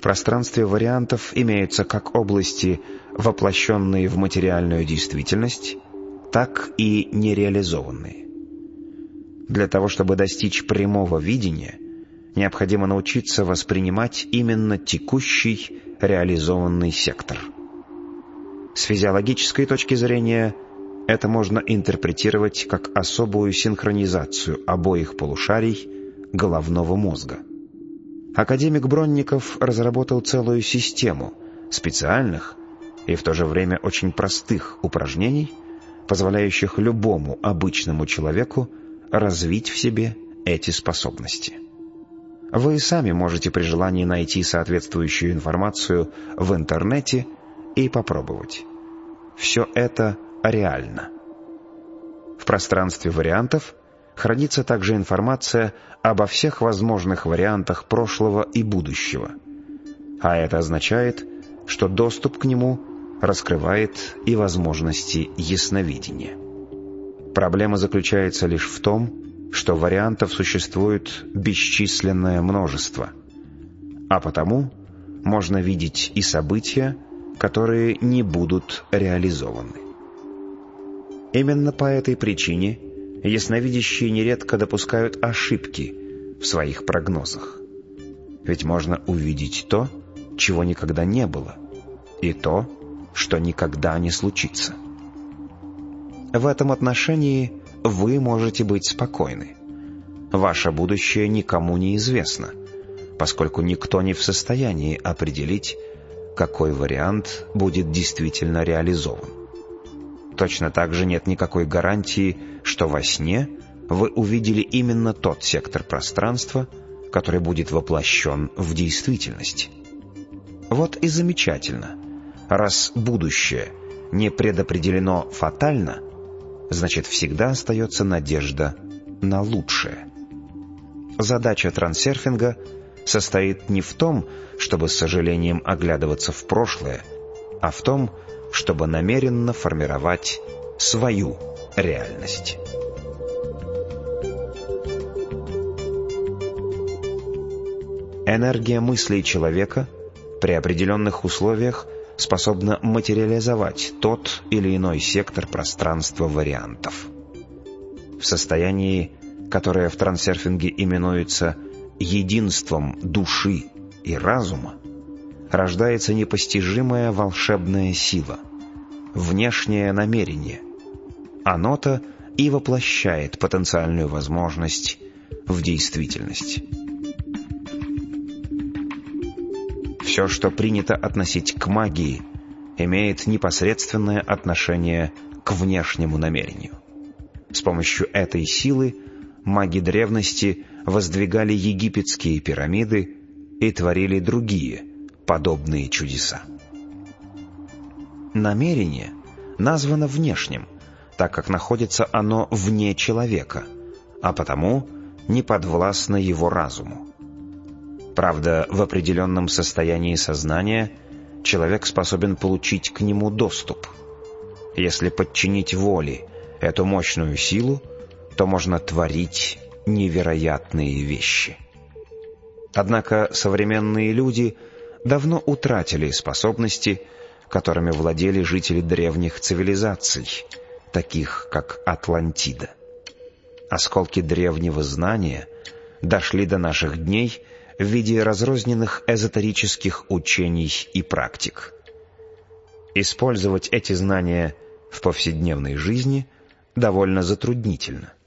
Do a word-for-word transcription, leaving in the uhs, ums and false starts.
пространстве вариантов имеются как области, воплощенные в материальную действительность, так и нереализованные. Для того, чтобы достичь прямого видения, необходимо научиться воспринимать именно текущий реализованный сектор. С физиологической точки зрения это можно интерпретировать как особую синхронизацию обоих полушарий головного мозга. Академик Бронников разработал целую систему специальных и в то же время очень простых упражнений, позволяющих любому обычному человеку развить в себе эти способности. Вы сами можете при желании найти соответствующую информацию в интернете и попробовать. Все это реально. В пространстве вариантов хранится также информация обо всех возможных вариантах прошлого и будущего, а это означает, что доступ к нему раскрывает и возможности ясновидения. Проблема заключается лишь в том, что вариантов существует бесчисленное множество, а потому можно видеть и события, которые не будут реализованы. Именно по этой причине ясновидящие нередко допускают ошибки в своих прогнозах. Ведь можно увидеть то, чего никогда не было, и то, что никогда не случится. В этом отношении вы можете быть спокойны. Ваше будущее никому не известно, поскольку никто не в состоянии определить, какой вариант будет действительно реализован. Точно так же нет никакой гарантии, что во сне вы увидели именно тот сектор пространства, который будет воплощен в действительности. Вот и замечательно. Раз будущее не предопределено фатально, значит, всегда остается надежда на лучшее. Задача трансерфинга состоит не в том, чтобы с сожалением оглядываться в прошлое, а в том, чтобы намеренно формировать свою реальность. Энергия мыслей человека при определенных условиях способна материализовать тот или иной сектор пространства вариантов. В состоянии, которое в трансерфинге именуется единством души и разума, рождается непостижимая волшебная сила, внешнее намерение. Оно-то и воплощает потенциальную возможность в действительность. Все, что принято относить к магии, имеет непосредственное отношение к внешнему намерению. С помощью этой силы маги древности воздвигали египетские пирамиды и творили другие подобные чудеса. Намерение названо внешним, так как находится оно вне человека, а потому не подвластно его разуму. Правда, в определенном состоянии сознания человек способен получить к нему доступ. Если подчинить воле эту мощную силу, то можно творить невероятные вещи. Однако современные люди давно утратили способности, которыми владели жители древних цивилизаций, таких как Атлантида. Осколки древнего знания дошли до наших дней в виде разрозненных эзотерических учений и практик. Использовать эти знания в повседневной жизни довольно затруднительно.